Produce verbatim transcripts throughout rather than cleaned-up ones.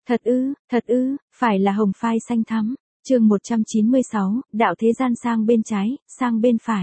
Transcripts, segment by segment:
Thật ư, thật ư, phải là hồng phai xanh thắm. Chương một trăm chín mươi sáu, đạo thế gian sang bên trái, sang bên phải.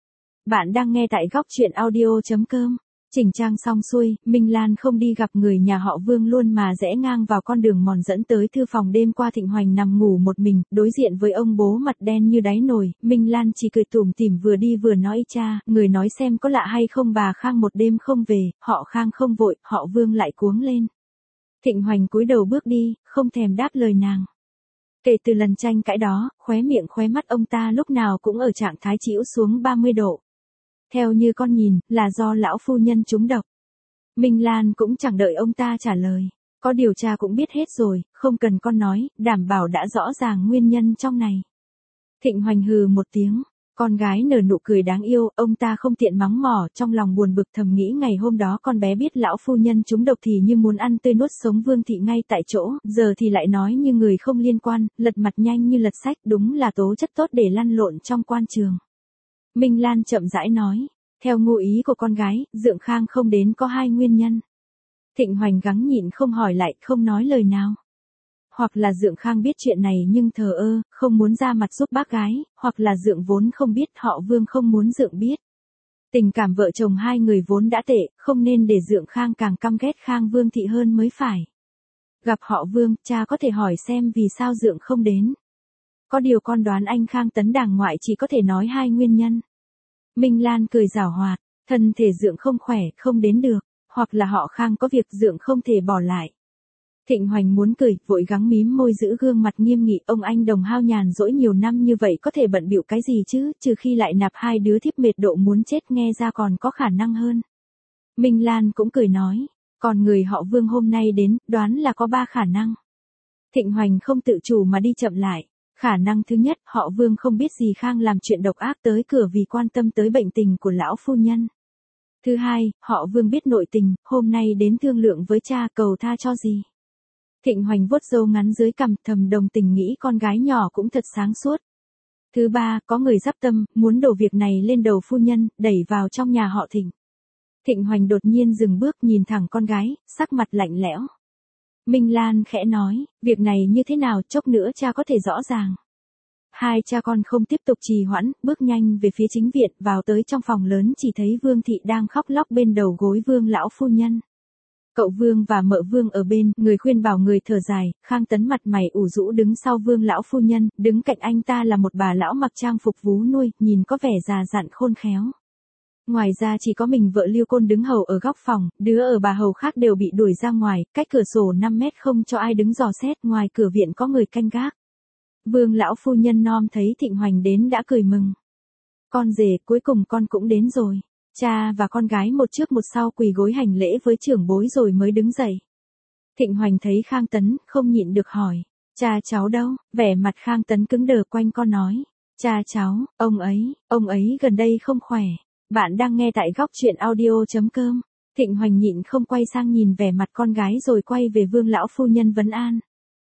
Bạn đang nghe tại góc truyện audio chấm com. Chỉnh trang xong xuôi, Minh Lan không đi gặp người nhà họ Vương luôn mà rẽ ngang vào con đường mòn dẫn tới thư phòng. Đêm qua Thịnh Hoành nằm ngủ một mình, đối diện với ông bố mặt đen như đáy nồi, Minh Lan chỉ cười tủm tỉm vừa đi vừa nói: cha, người nói xem có lạ hay không, bà Khang một đêm không về, họ Khang không vội, họ Vương lại cuống lên. Thịnh Hoành cúi đầu bước đi, không thèm đáp lời nàng. Kể từ lần tranh cãi đó, khóe miệng khóe mắt ông ta lúc nào cũng ở trạng thái chĩu xuống ba mươi độ. Theo như con nhìn, là do lão phu nhân trúng độc. Minh Lan cũng chẳng đợi ông ta trả lời. Có điều tra cũng biết hết rồi, không cần con nói, đảm bảo đã rõ ràng nguyên nhân trong này. Thịnh Hoành hừ một tiếng. Con gái nở nụ cười đáng yêu, ông ta không tiện mắng mỏ, trong lòng buồn bực thầm nghĩ ngày hôm đó con bé biết lão phu nhân trúng độc thì như muốn ăn tươi nuốt sống Vương thị ngay tại chỗ, giờ thì lại nói như người không liên quan, lật mặt nhanh như lật sách, đúng là tố chất tốt để lăn lộn trong quan trường. Minh Lan chậm rãi nói, theo ngụ ý của con gái, Dượng Khang không đến có hai nguyên nhân. Thịnh Hoành gắng nhịn không hỏi lại, không nói lời nào. Hoặc là Dượng Khang biết chuyện này nhưng thờ ơ, không muốn ra mặt giúp bác gái, hoặc là Dượng vốn không biết, họ Vương không muốn Dượng biết. Tình cảm vợ chồng hai người vốn đã tệ, không nên để Dượng Khang càng căm ghét Khang Vương thị hơn mới phải. Gặp họ Vương, cha có thể hỏi xem vì sao Dượng không đến. Có điều con đoán anh Khang tấn đàng ngoại chỉ có thể nói hai nguyên nhân. Minh Lan cười giảo hoạt, thân thể Dượng không khỏe, không đến được, hoặc là họ Khang có việc Dượng không thể bỏ lại. Thịnh Hoành muốn cười, vội gắng mím môi giữ gương mặt nghiêm nghị, ông anh đồng hao nhàn dỗi nhiều năm như vậy có thể bận bịu cái gì chứ, trừ khi lại nạp hai đứa thiếp mệt độ muốn chết, nghe ra còn có khả năng hơn. Minh Lan cũng cười nói, còn người họ Vương hôm nay đến, đoán là có ba khả năng. Thịnh Hoành không tự chủ mà đi chậm lại. Khả năng thứ nhất, họ Vương không biết gì Khang làm chuyện độc ác tới cửa vì quan tâm tới bệnh tình của lão phu nhân. Thứ hai, họ Vương biết nội tình, hôm nay đến thương lượng với cha cầu tha cho gì. Thịnh Hoành vuốt râu ngắn dưới cằm, thầm đồng tình nghĩ con gái nhỏ cũng thật sáng suốt. Thứ ba, có người giáp tâm, muốn đổ việc này lên đầu phu nhân, đẩy vào trong nhà họ Thịnh. Thịnh Hoành đột nhiên dừng bước nhìn thẳng con gái, sắc mặt lạnh lẽo. Minh Lan khẽ nói, việc này như thế nào, chốc nữa cha có thể rõ ràng. Hai cha con không tiếp tục trì hoãn, bước nhanh về phía chính viện, vào tới trong phòng lớn chỉ thấy Vương thị đang khóc lóc bên đầu gối Vương lão phu nhân. Cậu Vương và mợ Vương ở bên, người khuyên bảo người thở dài, Khang Tấn mặt mày ủ rũ đứng sau Vương lão phu nhân, đứng cạnh anh ta là một bà lão mặc trang phục vú nuôi, nhìn có vẻ già dặn khôn khéo. Ngoài ra chỉ có mình vợ Liêu Côn đứng hầu ở góc phòng, đứa ở bà hầu khác đều bị đuổi ra ngoài, cách cửa sổ năm mét không cho ai đứng dò xét, ngoài cửa viện có người canh gác. Vương lão phu nhân nom thấy Thịnh Hoành đến đã cười mừng. Con rể, cuối cùng con cũng đến rồi. Cha và con gái một trước một sau quỳ gối hành lễ với trưởng bối rồi mới đứng dậy. Thịnh Hoành thấy Khang Tấn, không nhịn được hỏi, cha cháu đâu, vẻ mặt Khang Tấn cứng đờ quanh con nói, cha cháu, ông ấy, ông ấy gần đây không khỏe. Bạn đang nghe tại góc truyện audio chấm com. Thịnh Hoành nhịn không quay sang nhìn vẻ mặt con gái rồi quay về Vương lão phu nhân vấn an.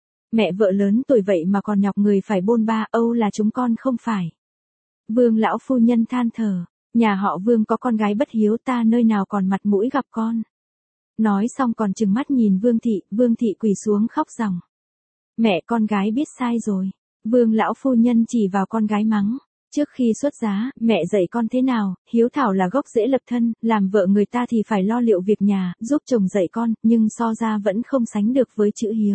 Mẹ vợ lớn tuổi vậy mà còn nhọc người phải bôn ba, âu là chúng con không phải. Vương lão phu nhân than thở, nhà họ Vương có con gái bất hiếu, ta nơi nào còn mặt mũi gặp con. Nói xong còn trừng mắt nhìn Vương thị, Vương thị quỳ xuống khóc ròng. Mẹ, con gái biết sai rồi. Vương lão phu nhân chỉ vào con gái mắng. Trước khi xuất giá, mẹ dạy con thế nào, hiếu thảo là gốc rễ lập thân, làm vợ người ta thì phải lo liệu việc nhà, giúp chồng dạy con, nhưng so ra vẫn không sánh được với chữ hiếu.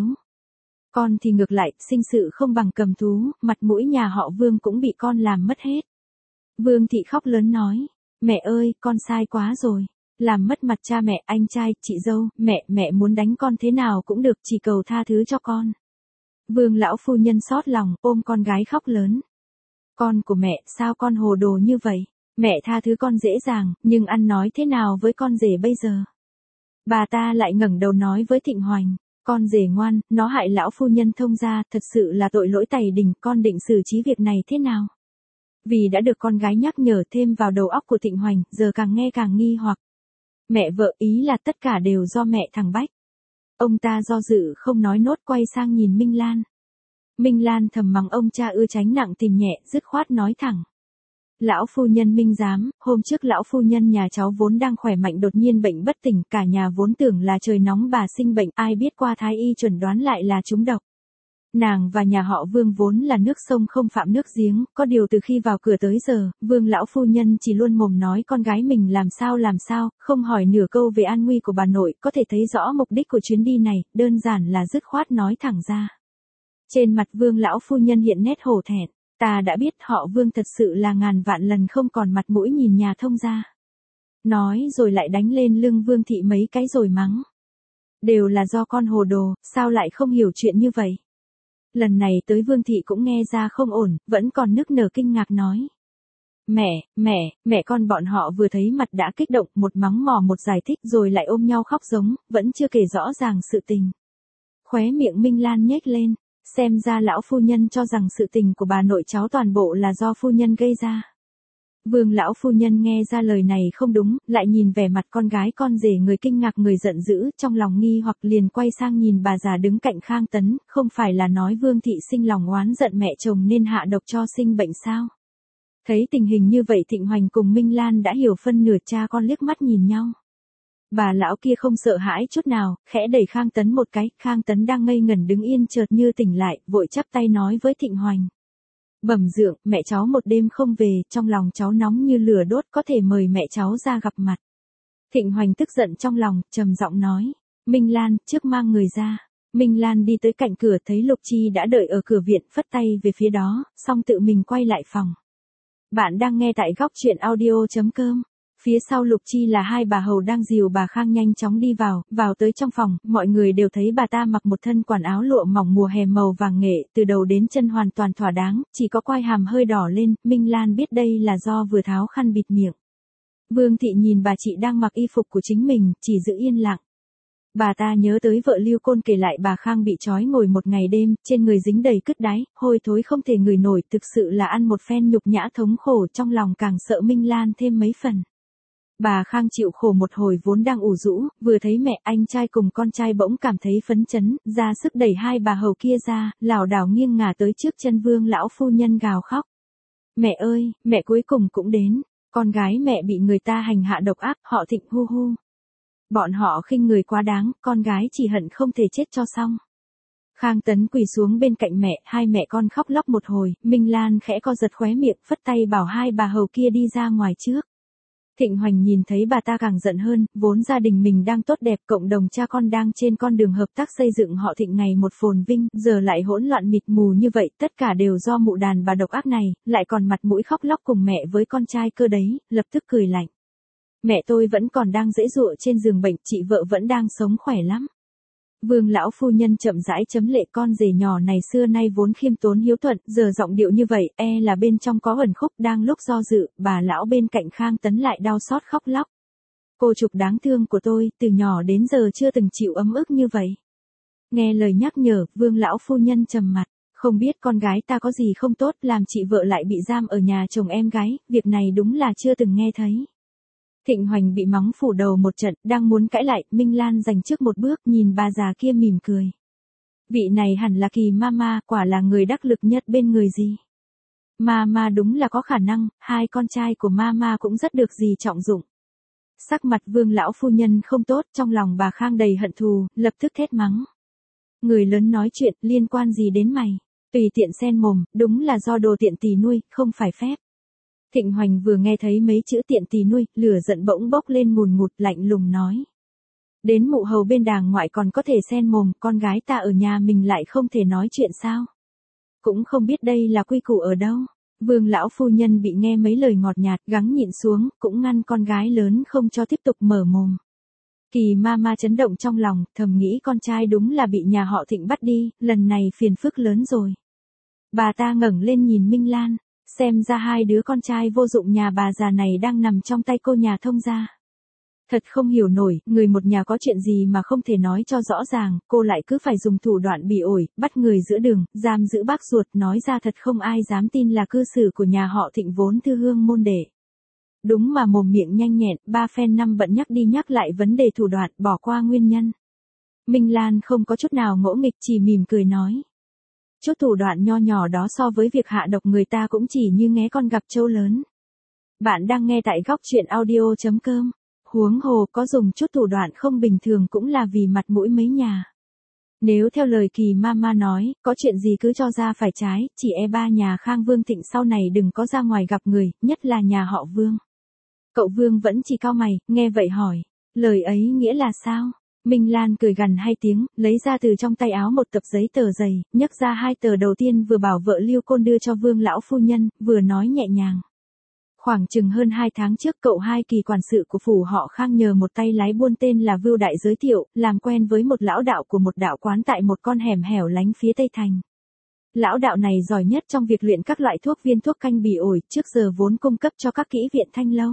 Con thì ngược lại, sinh sự không bằng cầm thú, mặt mũi nhà họ Vương cũng bị con làm mất hết. Vương thị khóc lớn nói, mẹ ơi, con sai quá rồi. Làm mất mặt cha mẹ, anh trai, chị dâu, mẹ, mẹ muốn đánh con thế nào cũng được, chỉ cầu tha thứ cho con. Vương lão phu nhân xót lòng, ôm con gái khóc lớn. Con của mẹ, sao con hồ đồ như vậy? Mẹ tha thứ con dễ dàng, nhưng ăn nói thế nào với con rể bây giờ? Bà ta lại ngẩng đầu nói với Thịnh Hoành, con rể ngoan, nó hại lão phu nhân thông gia, thật sự là tội lỗi tày đình, con định xử trí việc này thế nào? Vì đã được con gái nhắc nhở thêm vào đầu óc của Thịnh Hoành, giờ càng nghe càng nghi hoặc. Mẹ vợ, ý là tất cả đều do mẹ thằng Bách. Ông ta do dự không nói nốt, quay sang nhìn Minh Lan. Minh Lan thầm mắng ông cha ưa tránh nặng tìm nhẹ, dứt khoát nói thẳng. Lão phu nhân Minh giám, hôm trước lão phu nhân nhà cháu vốn đang khỏe mạnh đột nhiên bệnh bất tỉnh, cả nhà vốn tưởng là trời nóng bà sinh bệnh, ai biết qua thái y chuẩn đoán lại là trúng độc. Nàng và nhà họ Vương vốn là nước sông không phạm nước giếng, có điều từ khi vào cửa tới giờ, Vương lão phu nhân chỉ luôn mồm nói con gái mình làm sao làm sao, không hỏi nửa câu về an nguy của bà nội, có thể thấy rõ mục đích của chuyến đi này, đơn giản là dứt khoát nói thẳng ra. Trên mặt Vương lão phu nhân hiện nét hổ thẹn, ta đã biết họ Vương thật sự là ngàn vạn lần không còn mặt mũi nhìn nhà thông gia. Nói rồi lại đánh lên lưng Vương thị mấy cái rồi mắng. Đều là do con hồ đồ, sao lại không hiểu chuyện như vậy? Lần này tới Vương thị cũng nghe ra không ổn, vẫn còn nức nở kinh ngạc nói. Mẹ, mẹ, mẹ con bọn họ vừa thấy mặt đã kích động, một mắng mỏ một giải thích rồi lại ôm nhau khóc giống, vẫn chưa kể rõ ràng sự tình. Khóe miệng Minh Lan nhếch lên, xem ra lão phu nhân cho rằng sự tình của bà nội cháu toàn bộ là do phu nhân gây ra. Vương lão phu nhân nghe ra lời này không đúng, lại nhìn vẻ mặt con gái con rể người kinh ngạc người giận dữ, trong lòng nghi hoặc liền quay sang nhìn bà già đứng cạnh Khang Tấn, không phải là nói Vương thị sinh lòng oán giận mẹ chồng nên hạ độc cho sinh bệnh sao? Thấy tình hình như vậy Thịnh Hoành cùng Minh Lan đã hiểu phân nửa, cha con liếc mắt nhìn nhau. Bà lão kia không sợ hãi chút nào, khẽ đẩy Khang Tấn một cái, Khang Tấn đang ngây ngẩn đứng yên chợt như tỉnh lại, vội chắp tay nói với Thịnh Hoành. Bẩm dượng, mẹ cháu một đêm không về, trong lòng cháu nóng như lửa đốt, có thể mời mẹ cháu ra gặp mặt. Thịnh Hoành tức giận trong lòng, trầm giọng nói. Minh Lan, trước mang người ra. Minh Lan đi tới cạnh cửa thấy Lục Chi đã đợi ở cửa viện, phất tay về phía đó, xong tự mình quay lại phòng. Bạn đang nghe tại góc truyện audio chấm com. Phía sau Lục Chi là hai bà hầu đang dìu bà Khang nhanh chóng đi vào, vào tới trong phòng, mọi người đều thấy bà ta mặc một thân quần áo lụa mỏng mùa hè màu vàng nghệ, từ đầu đến chân hoàn toàn thỏa đáng, chỉ có quai hàm hơi đỏ lên, Minh Lan biết đây là do vừa tháo khăn bịt miệng. Vương thị nhìn bà chị đang mặc y phục của chính mình, chỉ giữ yên lặng. Bà ta nhớ tới vợ Lưu Côn kể lại bà Khang bị trói ngồi một ngày đêm, trên người dính đầy cứt đáy, hôi thối không thể ngửi nổi, thực sự là ăn một phen nhục nhã thống khổ, trong lòng càng sợ Minh Lan thêm mấy phần. Bà Khang chịu khổ một hồi vốn đang ủ rũ, vừa thấy mẹ anh trai cùng con trai bỗng cảm thấy phấn chấn, ra sức đẩy hai bà hầu kia ra, lảo đảo nghiêng ngả tới trước chân Vương lão phu nhân gào khóc. Mẹ ơi, mẹ cuối cùng cũng đến, con gái mẹ bị người ta hành hạ độc ác, họ Thịnh hu hu. Bọn họ khinh người quá đáng, con gái chỉ hận không thể chết cho xong. Khang Tấn quỳ xuống bên cạnh mẹ, hai mẹ con khóc lóc một hồi, Minh Lan khẽ co giật khóe miệng, phất tay bảo hai bà hầu kia đi ra ngoài trước. Thịnh Hoành nhìn thấy bà ta càng giận hơn, vốn gia đình mình đang tốt đẹp, cộng đồng cha con đang trên con đường hợp tác xây dựng họ Thịnh ngày một phồn vinh, giờ lại hỗn loạn mịt mù như vậy, tất cả đều do mụ đàn bà độc ác này, lại còn mặt mũi khóc lóc cùng mẹ với con trai cơ đấy, lập tức cười lạnh. Mẹ tôi vẫn còn đang giãy giụa trên giường bệnh, chị vợ vẫn đang sống khỏe lắm. Vương lão phu nhân chậm rãi chấm lệ, con rể nhỏ này xưa nay vốn khiêm tốn hiếu thuận, giờ giọng điệu như vậy, e là bên trong có ẩn khúc, đang lúc do dự, bà lão bên cạnh Khang Tấn lại đau xót khóc lóc. Cô Trục đáng thương của tôi, từ nhỏ đến giờ chưa từng chịu ấm ức như vậy. Nghe lời nhắc nhở, Vương lão phu nhân trầm mặt, không biết con gái ta có gì không tốt, làm chị vợ lại bị giam ở nhà chồng em gái, việc này đúng là chưa từng nghe thấy. Thịnh Hoành bị mắng phủ đầu một trận, đang muốn cãi lại, Minh Lan giành trước một bước, nhìn bà già kia mỉm cười. Vị này hẳn là Kỳ Mama, quả là người đắc lực nhất bên người gì. Mama đúng là có khả năng, hai con trai của Mama cũng rất được gì trọng dụng. Sắc mặt Vương lão phu nhân không tốt, trong lòng bà Khang đầy hận thù, lập tức thét mắng. Người lớn nói chuyện, liên quan gì đến mày? Tùy tiện xen mồm, đúng là do đồ tiện tỳ nuôi, không phải phép. Thịnh Hoành vừa nghe thấy mấy chữ tiện tỳ nuôi, lửa giận bỗng bốc lên ngùn ngụt, lạnh lùng nói. Đến mụ hầu bên đàng ngoại còn có thể xen mồm, con gái ta ở nhà mình lại không thể nói chuyện sao? Cũng không biết đây là quy củ ở đâu. Vương lão phu nhân bị nghe mấy lời ngọt nhạt, gắng nhịn xuống, cũng ngăn con gái lớn không cho tiếp tục mở mồm. Kỳ Mama chấn động trong lòng, thầm nghĩ con trai đúng là bị nhà họ Thịnh bắt đi, lần này phiền phức lớn rồi. Bà ta ngẩng lên nhìn Minh Lan. Xem ra hai đứa con trai vô dụng nhà bà già này đang nằm trong tay cô nhà thông gia. Thật không hiểu nổi, người một nhà có chuyện gì mà không thể nói cho rõ ràng, cô lại cứ phải dùng thủ đoạn bỉ ổi, bắt người giữa đường, giam giữ bác ruột, nói ra thật không ai dám tin là cư xử của nhà họ Thịnh vốn thư hương môn đệ. Đúng mà mồm miệng nhanh nhẹn, ba phen năm bận nhắc đi nhắc lại vấn đề thủ đoạn, bỏ qua nguyên nhân. Minh Lan không có chút nào ngỗ nghịch, chỉ mỉm cười nói. Chút thủ đoạn nho nhỏ đó so với việc hạ độc người ta cũng chỉ như nghé con gặp trâu lớn. Bạn đang nghe tại góc chuyện audio chấm com. Huống hồ có dùng chút thủ đoạn không bình thường cũng là vì mặt mũi mấy nhà. Nếu theo lời Kỳ Mama nói, có chuyện gì cứ cho ra phải trái, chỉ e ba nhà Khang Vương Thịnh sau này đừng có ra ngoài gặp người, nhất là nhà họ Vương. Cậu Vương vẫn chỉ cau mày, nghe vậy hỏi, lời ấy nghĩa là sao? Minh Lan cười gằn hai tiếng, lấy ra từ trong tay áo một tập giấy tờ dày, nhấc ra hai tờ đầu tiên vừa bảo vợ Lưu Côn đưa cho Vương lão phu nhân, vừa nói nhẹ nhàng. Khoảng chừng hơn hai tháng trước cậu hai Kỳ quản sự của phủ họ Khang nhờ một tay lái buôn tên là Vưu Đại giới thiệu, làm quen với một lão đạo của một đạo quán tại một con hẻm hẻo lánh phía Tây Thành. Lão đạo này giỏi nhất trong việc luyện các loại thuốc viên thuốc canh bỉ ổi, trước giờ vốn cung cấp cho các kỹ viện thanh lâu.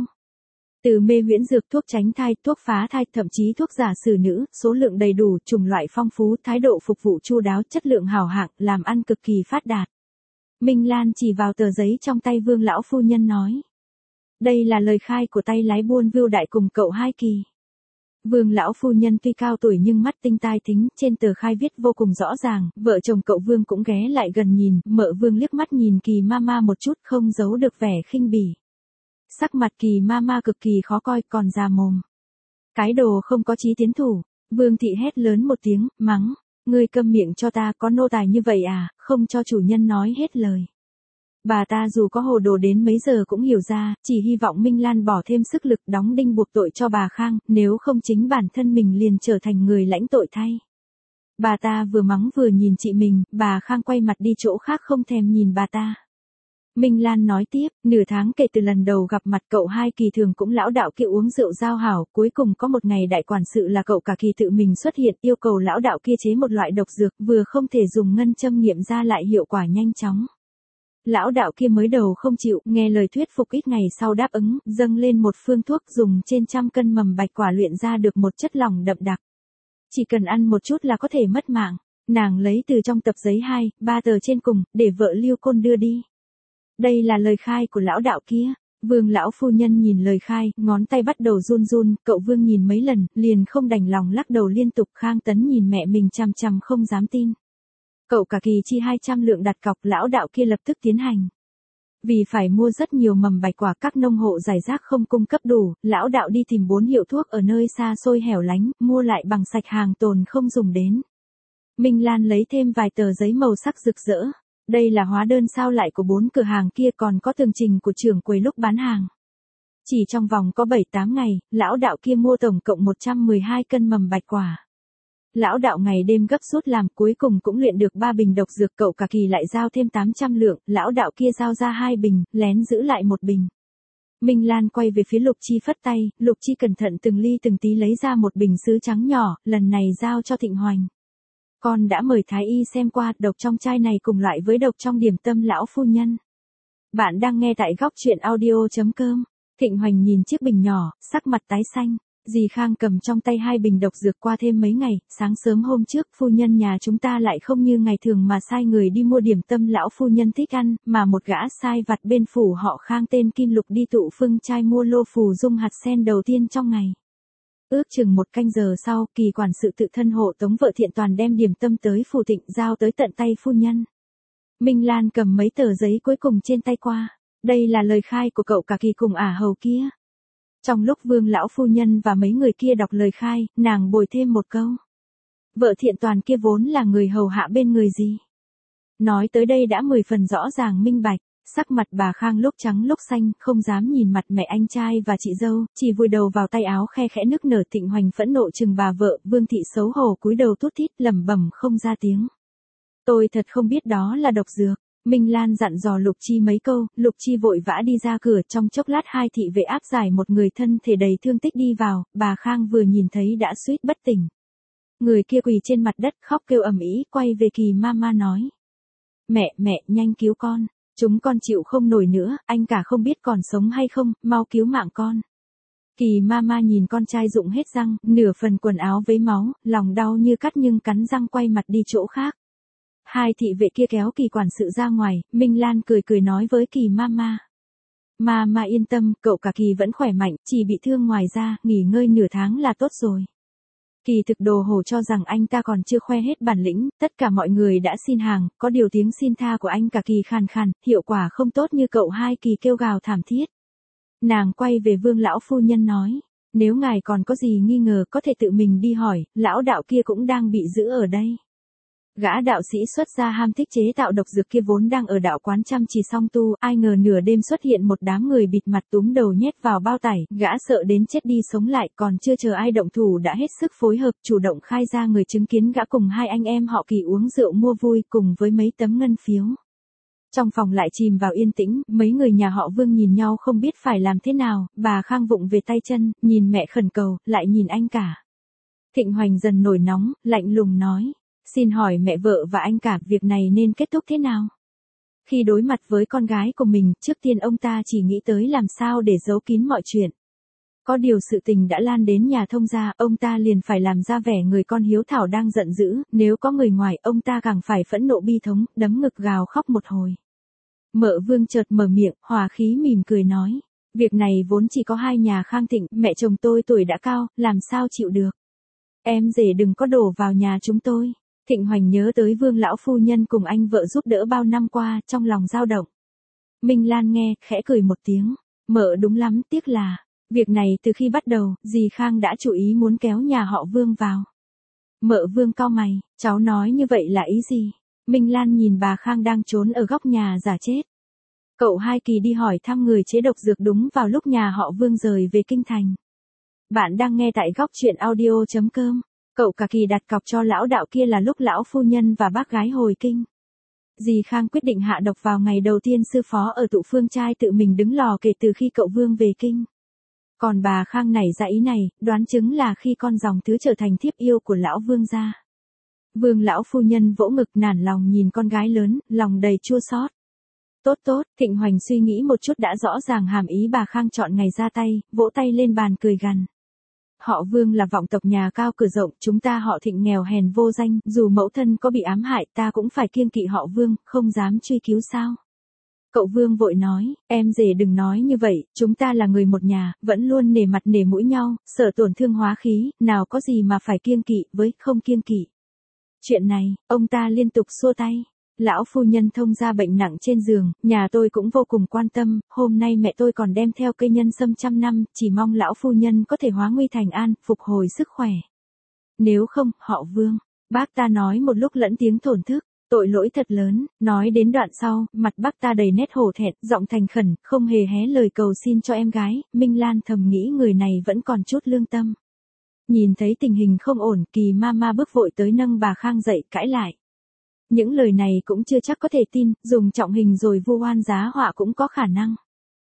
Từ mê huyễn dược, thuốc tránh thai, thuốc phá thai, thậm chí thuốc giả xử nữ, số lượng đầy đủ, chủng loại phong phú, thái độ phục vụ chu đáo, chất lượng hảo hạng, làm ăn cực kỳ phát đạt. Minh Lan chỉ vào tờ giấy trong tay Vương lão phu nhân nói. Đây là lời khai của tay lái buôn Vưu Đại cùng cậu hai Kỳ. Vương lão phu nhân tuy cao tuổi nhưng mắt tinh tai thính, trên tờ khai viết vô cùng rõ ràng, vợ chồng cậu Vương cũng ghé lại gần nhìn, mợ Vương liếc mắt nhìn Kỳ Mama một chút không giấu được vẻ khinh bỉ. Sắc mặt Kỳ Mama cực kỳ khó coi còn già mồm. Cái đồ không có chí tiến thủ, Vương thị hét lớn một tiếng, mắng, ngươi câm miệng cho ta, có nô tài như vậy à, không cho chủ nhân nói hết lời. Bà ta dù có hồ đồ đến mấy giờ cũng hiểu ra, chỉ hy vọng Minh Lan bỏ thêm sức lực đóng đinh buộc tội cho bà Khang, nếu không chính bản thân mình liền trở thành người lãnh tội thay. Bà ta vừa mắng vừa nhìn chị mình, bà Khang quay mặt đi chỗ khác không thèm nhìn bà ta. Minh Lan nói tiếp, nửa tháng kể từ lần đầu gặp mặt cậu hai Kỳ thường cũng lão đạo kia uống rượu giao hảo, cuối cùng có một ngày đại quản sự là cậu cả Kỳ tự mình xuất hiện yêu cầu lão đạo kia chế một loại độc dược vừa không thể dùng ngân châm nghiệm ra lại hiệu quả nhanh chóng. Lão đạo kia mới đầu không chịu, nghe lời thuyết phục ít ngày sau đáp ứng, dâng lên một phương thuốc dùng trên trăm cân mầm bạch quả luyện ra được một chất lỏng đậm đặc. Chỉ cần ăn một chút là có thể mất mạng. Nàng lấy từ trong tập giấy hai, ba tờ trên cùng, để vợ Lưu Côn đưa đi. Đây là lời khai của lão đạo kia. Vương lão phu nhân nhìn lời khai, ngón tay bắt đầu run run, cậu Vương nhìn mấy lần, liền không đành lòng lắc đầu liên tục. Khang Tấn nhìn mẹ mình chằm chằm không dám tin. Cậu cả Kỳ chi hai trăm lượng đặt cọc, lão đạo kia lập tức tiến hành. Vì phải mua rất nhiều mầm bạch quả các nông hộ giải rác không cung cấp đủ, lão đạo đi tìm bốn hiệu thuốc ở nơi xa xôi hẻo lánh, mua lại bằng sạch hàng tồn không dùng đến. Minh Lan lấy thêm vài tờ giấy màu sắc rực rỡ. Đây là hóa đơn sao lại của bốn cửa hàng kia, còn có tường trình của trưởng quầy lúc bán hàng. Chỉ trong vòng có bảy tám ngày, lão đạo kia mua tổng cộng một trăm mười hai cân mầm bạch quả. Lão đạo ngày đêm gấp rút làm, cuối cùng cũng luyện được ba bình độc dược, cậu cả Kỳ lại giao thêm tám trăm lượng, lão đạo kia giao ra hai bình, lén giữ lại một bình. Minh Lan quay về phía Lục Chi phất tay, Lục Chi cẩn thận từng ly từng tí lấy ra một bình sứ trắng nhỏ, lần này giao cho Thịnh Hoành. Con đã mời Thái Y xem qua, độc trong chai này cùng loại với độc trong điểm tâm lão phu nhân. Bạn đang nghe tại góc chuyện audio chấm com. Thịnh Hoành nhìn chiếc bình nhỏ, sắc mặt tái xanh. Dì Khang cầm trong tay hai bình độc dược qua thêm mấy ngày, sáng sớm hôm trước phu nhân nhà chúng ta lại không như ngày thường mà sai người đi mua điểm tâm lão phu nhân thích ăn, mà một gã sai vặt bên phủ họ Khang tên Kim Lục đi tụ phương trai mua lô phù dung hạt sen đầu tiên trong ngày. Ước chừng một canh giờ sau, Kỳ quản sự tự thân hộ tống vợ Thiện Toàn đem điểm tâm tới phủ Thịnh giao tới tận tay phu nhân. Minh Lan cầm mấy tờ giấy cuối cùng trên tay qua. Đây là lời khai của cậu cả Kỳ cùng ả hầu kia. Trong lúc Vương lão phu nhân và mấy người kia đọc lời khai, nàng bồi thêm một câu. Vợ Thiện Toàn kia vốn là người hầu hạ bên người gì? Nói tới đây đã mười phần rõ ràng minh bạch, sắc mặt bà Khang lúc trắng lúc xanh, không dám nhìn mặt mẹ anh trai và chị dâu, chỉ vùi đầu vào tay áo khe khẽ nức nở. Thịnh Hoành phẫn nộ chừng bà vợ, Vương thị xấu hổ cúi đầu thút thít lẩm bẩm không ra tiếng. Tôi thật không biết đó là độc dược. Minh Lan dặn dò Lục Chi mấy câu, Lục Chi vội vã đi ra cửa, trong chốc lát hai thị vệ áp giải một người thân thể đầy thương tích đi vào, bà Khang vừa nhìn thấy đã suýt bất tỉnh. Người kia quỳ trên mặt đất khóc kêu ầm ĩ, quay về Kỳ Mama nói. Mẹ, mẹ, nhanh cứu con, chúng con chịu không nổi nữa, anh cả không biết còn sống hay không, mau cứu mạng con. Kỳ Mama nhìn con trai rụng hết răng, nửa phần quần áo vấy máu, lòng đau như cắt nhưng cắn răng quay mặt đi chỗ khác. Hai thị vệ kia kéo Kỳ quản sự ra ngoài, Minh Lan cười cười nói với Kỳ Mama. Mama yên tâm, cậu cả Kỳ vẫn khỏe mạnh, chỉ bị thương ngoài ra, nghỉ ngơi nửa tháng là tốt rồi. Kỳ thực đồ hổ cho rằng anh ta còn chưa khoe hết bản lĩnh, tất cả mọi người đã xin hàng, có điều tiếng xin tha của anh cả Kỳ khàn khàn, hiệu quả không tốt như cậu hai Kỳ kêu gào thảm thiết. Nàng quay về Vương lão phu nhân nói, nếu ngài còn có gì nghi ngờ có thể tự mình đi hỏi, lão đạo kia cũng đang bị giữ ở đây. Gã đạo sĩ xuất gia ham thích chế tạo độc dược kia vốn đang ở đạo quán chăm chỉ song tu, ai ngờ nửa đêm xuất hiện một đám người bịt mặt túm đầu nhét vào bao tải, gã sợ đến chết đi sống lại, còn chưa chờ ai động thủ đã hết sức phối hợp, chủ động khai ra người chứng kiến gã cùng hai anh em họ Kỳ uống rượu mua vui cùng với mấy tấm ngân phiếu. Trong phòng lại chìm vào yên tĩnh, mấy người nhà họ Vương nhìn nhau không biết phải làm thế nào, bà Khang vụng về tay chân, nhìn mẹ khẩn cầu, lại nhìn anh cả. Thịnh Hoành dần nổi nóng, lạnh lùng nói. Xin hỏi mẹ vợ và anh cả việc này nên kết thúc thế nào? Khi đối mặt với con gái của mình, trước tiên ông ta chỉ nghĩ tới làm sao để giấu kín mọi chuyện. Có điều sự tình đã lan đến nhà thông gia, ông ta liền phải làm ra vẻ người con hiếu thảo đang giận dữ, nếu có người ngoài, ông ta càng phải phẫn nộ bi thống, đấm ngực gào khóc một hồi. Mợ Vương chợt mở miệng, hòa khí mỉm cười nói, việc này vốn chỉ có hai nhà Khang Thịnh, mẹ chồng tôi tuổi đã cao, làm sao chịu được. Em rể đừng có đổ vào nhà chúng tôi. Thịnh Hoành nhớ tới Vương lão phu nhân cùng anh vợ giúp đỡ bao năm qua, trong lòng dao động. Minh Lan nghe, khẽ cười một tiếng, mợ đúng lắm, tiếc là, việc này từ khi bắt đầu, dì Khang đã chủ ý muốn kéo nhà họ Vương vào. Mợ Vương cau mày, cháu nói như vậy là ý gì? Minh Lan nhìn bà Khang đang trốn ở góc nhà giả chết. Cậu hai Kỳ đi hỏi thăm người chế độc dược đúng vào lúc nhà họ Vương rời về kinh thành. Bạn đang nghe tại góc truyện audio chấm com. Cậu cả Kỳ đặt cọc cho lão đạo kia là lúc lão phu nhân và bác gái hồi kinh. Dì Khang quyết định hạ độc vào ngày đầu tiên sư phó ở Tụ Phương trai tự mình đứng lò kể từ khi cậu Vương về kinh. Còn bà Khang nảy ra ý này, đoán chứng là khi con dòng thứ trở thành thiếp yêu của lão Vương gia. Vương lão phu nhân vỗ ngực nản lòng nhìn con gái lớn, lòng đầy chua xót. Tốt tốt, Thịnh Hoành suy nghĩ một chút đã rõ ràng hàm ý bà Khang chọn ngày ra tay, vỗ tay lên bàn cười gằn. Họ Vương là vọng tộc nhà cao cửa rộng, chúng ta họ Thịnh nghèo hèn vô danh, dù mẫu thân có bị ám hại ta cũng phải kiêng kỵ họ Vương, không dám truy cứu sao. Cậu Vương vội nói, em rể đừng nói như vậy, chúng ta là người một nhà, vẫn luôn nể mặt nể mũi nhau, sợ tổn thương hóa khí, nào có gì mà phải kiêng kỵ với không kiêng kỵ. Chuyện này, ông ta liên tục xua tay. Lão phu nhân thông ra bệnh nặng trên giường, nhà tôi cũng vô cùng quan tâm, hôm nay mẹ tôi còn đem theo cây nhân sâm trăm năm, chỉ mong lão phu nhân có thể hóa nguy thành an, phục hồi sức khỏe. Nếu không, họ Vương, bác ta nói một lúc lẫn tiếng thổn thức, tội lỗi thật lớn, nói đến đoạn sau, mặt bác ta đầy nét hổ thẹn, giọng thành khẩn, không hề hé lời cầu xin cho em gái, Minh Lan thầm nghĩ người này vẫn còn chút lương tâm. Nhìn thấy tình hình không ổn, Kỳ ma ma bước vội tới nâng bà Khang dậy cãi lại. Những lời này cũng chưa chắc có thể tin, dùng trọng hình rồi vu oan giá họa cũng có khả năng.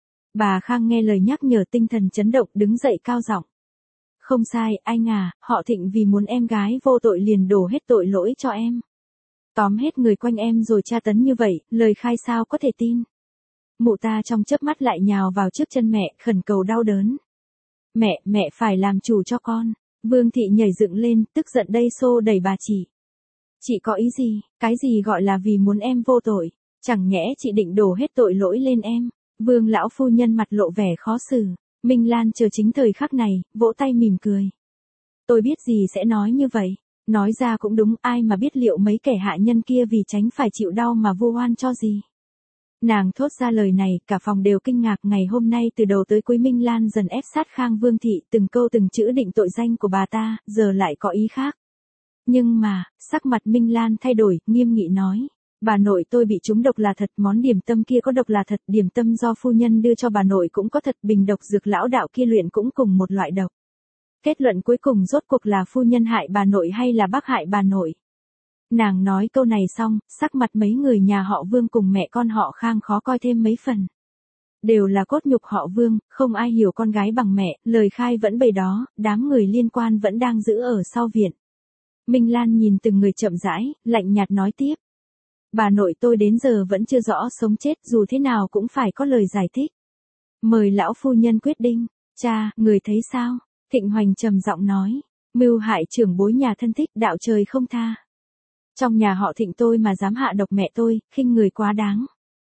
Bà Khang nghe lời nhắc nhở tinh thần chấn động đứng dậy cao giọng. Không sai, anh à, họ Thịnh vì muốn em gái vô tội liền đổ hết tội lỗi cho em. Tóm hết người quanh em rồi tra tấn như vậy, lời khai sao có thể tin. Mụ ta trong chớp mắt lại nhào vào trước chân mẹ, khẩn cầu đau đớn. Mẹ, mẹ phải làm chủ cho con. Vương Thị nhảy dựng lên, tức giận đây xô đẩy bà chị. Chị có ý gì, cái gì gọi là vì muốn em vô tội, chẳng nhẽ chị định đổ hết tội lỗi lên em. Vương lão phu nhân mặt lộ vẻ khó xử, Minh Lan chờ chính thời khắc này, vỗ tay mỉm cười. Tôi biết gì sẽ nói như vậy, nói ra cũng đúng, ai mà biết liệu mấy kẻ hạ nhân kia vì tránh phải chịu đau mà vu oan cho gì. Nàng thốt ra lời này, cả phòng đều kinh ngạc, ngày hôm nay từ đầu tới cuối Minh Lan dần ép sát Khang Vương Thị, từng câu từng chữ định tội danh của bà ta, giờ lại có ý khác. Nhưng mà, sắc mặt Minh Lan thay đổi, nghiêm nghị nói, bà nội tôi bị trúng độc là thật, món điểm tâm kia có độc là thật, điểm tâm do phu nhân đưa cho bà nội cũng có thật, bình độc dược lão đạo kia luyện cũng cùng một loại độc. Kết luận cuối cùng rốt cuộc là phu nhân hại bà nội hay là bác hại bà nội. Nàng nói câu này xong, sắc mặt mấy người nhà họ Vương cùng mẹ con họ Khang khó coi thêm mấy phần. Đều là cốt nhục họ Vương, không ai hiểu con gái bằng mẹ, lời khai vẫn bày đó, đám người liên quan vẫn đang giữ ở sau viện. Minh Lan nhìn từng người chậm rãi, lạnh nhạt nói tiếp. Bà nội tôi đến giờ vẫn chưa rõ sống chết, dù thế nào cũng phải có lời giải thích. Mời lão phu nhân quyết định. Cha, người thấy sao? Thịnh Hoành trầm giọng nói. Mưu hại trưởng bối nhà thân thích, đạo trời không tha. Trong nhà họ Thịnh tôi mà dám hạ độc mẹ tôi, khinh người quá đáng.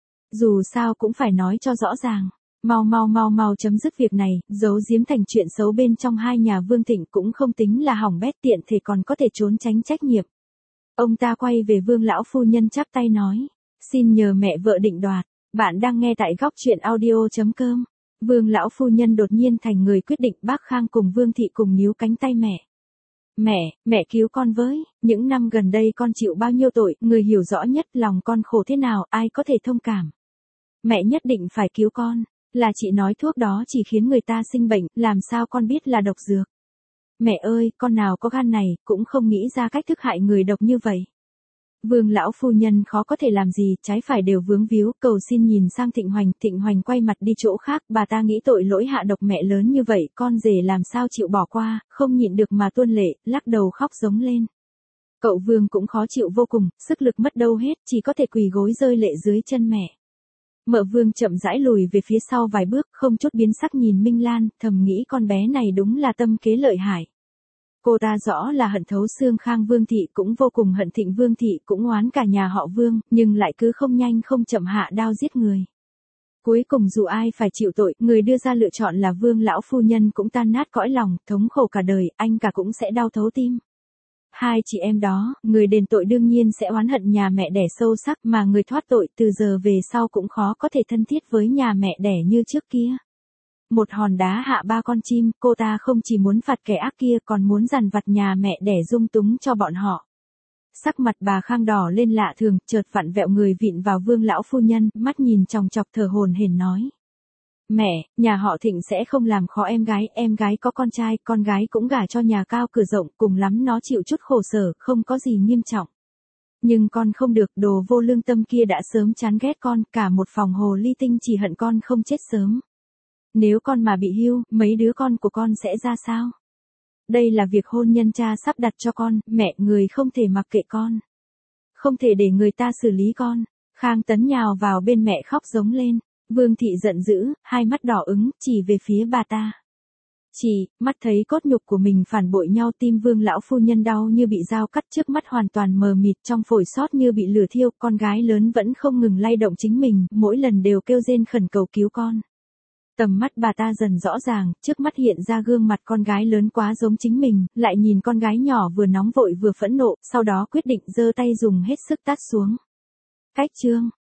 Dù sao cũng phải nói cho rõ ràng. Mau mau mau mau chấm dứt việc này, giấu giếm thành chuyện xấu bên trong hai nhà Vương Thịnh cũng không tính là hỏng bét, tiện thể còn có thể trốn tránh trách nhiệm. Ông ta quay về Vương lão phu nhân chắp tay nói, xin nhờ mẹ vợ định đoạt. Bạn đang nghe tại góc truyện audio chấm com. Vương lão phu nhân đột nhiên thành người quyết định, bác Khang cùng Vương thị cùng níu cánh tay mẹ. Mẹ, mẹ cứu con với, những năm gần đây con chịu bao nhiêu tội, người hiểu rõ nhất lòng con khổ thế nào, ai có thể thông cảm. Mẹ nhất định phải cứu con, là chị nói thuốc đó chỉ khiến người ta sinh bệnh, làm sao con biết là độc dược. Mẹ ơi, con nào có gan này, cũng không nghĩ ra cách thức hại người độc như vậy. Vương lão phu nhân khó có thể làm gì, trái phải đều vướng víu, cầu xin nhìn sang Thịnh Hoành, Thịnh Hoành quay mặt đi chỗ khác, bà ta nghĩ tội lỗi hạ độc mẹ lớn như vậy, con rể làm sao chịu bỏ qua, không nhịn được mà tuôn lệ, lắc đầu khóc giống lên. Cậu Vương cũng khó chịu vô cùng, sức lực mất đâu hết, chỉ có thể quỳ gối rơi lệ dưới chân mẹ. Mợ Vương chậm rãi lùi về phía sau vài bước, không chút biến sắc nhìn Minh Lan, thầm nghĩ con bé này đúng là tâm kế lợi hại. Cô ta rõ là hận thấu xương Khang Vương thị, cũng vô cùng hận Thịnh Vương thị, cũng oán cả nhà họ Vương, nhưng lại cứ không nhanh không chậm hạ đao giết người. Cuối cùng dù ai phải chịu tội, người đưa ra lựa chọn là Vương lão phu nhân cũng tan nát cõi lòng, thống khổ cả đời, anh cả cũng sẽ đau thấu tim. Hai chị em đó, người đền tội đương nhiên sẽ oán hận nhà mẹ đẻ sâu sắc, mà người thoát tội từ giờ về sau cũng khó có thể thân thiết với nhà mẹ đẻ như trước kia. Một hòn đá hạ ba con chim, cô ta không chỉ muốn phạt kẻ ác kia còn muốn dằn vặt nhà mẹ đẻ dung túng cho bọn họ. Sắc mặt bà Khang đỏ lên lạ thường, chợt vặn vẹo người vịn vào Vương lão phu nhân, mắt nhìn chòng chọc thở hổn hển nói. Mẹ, nhà họ Thịnh sẽ không làm khó em gái, em gái có con trai, con gái cũng gả cho nhà cao cửa rộng, cùng lắm nó chịu chút khổ sở, không có gì nghiêm trọng. Nhưng con không được, đồ vô lương tâm kia đã sớm chán ghét con, cả một phòng hồ ly tinh chỉ hận con không chết sớm. Nếu con mà bị hưu, mấy đứa con của con sẽ ra sao? Đây là việc hôn nhân cha sắp đặt cho con, mẹ người không thể mặc kệ con. Không thể để người ta xử lý con. Khang Tấn nhào vào bên mẹ khóc giống lên. Vương thị giận dữ, hai mắt đỏ ứng, chỉ về phía bà ta. Chỉ, mắt thấy cốt nhục của mình phản bội nhau, tim Vương lão phu nhân đau như bị dao cắt, trước mắt hoàn toàn mờ mịt, trong phổi sót như bị lửa thiêu, con gái lớn vẫn không ngừng lay động chính mình, mỗi lần đều kêu rên khẩn cầu cứu con. Tầm mắt bà ta dần rõ ràng, trước mắt hiện ra gương mặt con gái lớn quá giống chính mình, lại nhìn con gái nhỏ vừa nóng vội vừa phẫn nộ, sau đó quyết định giơ tay dùng hết sức tát xuống. Cách chương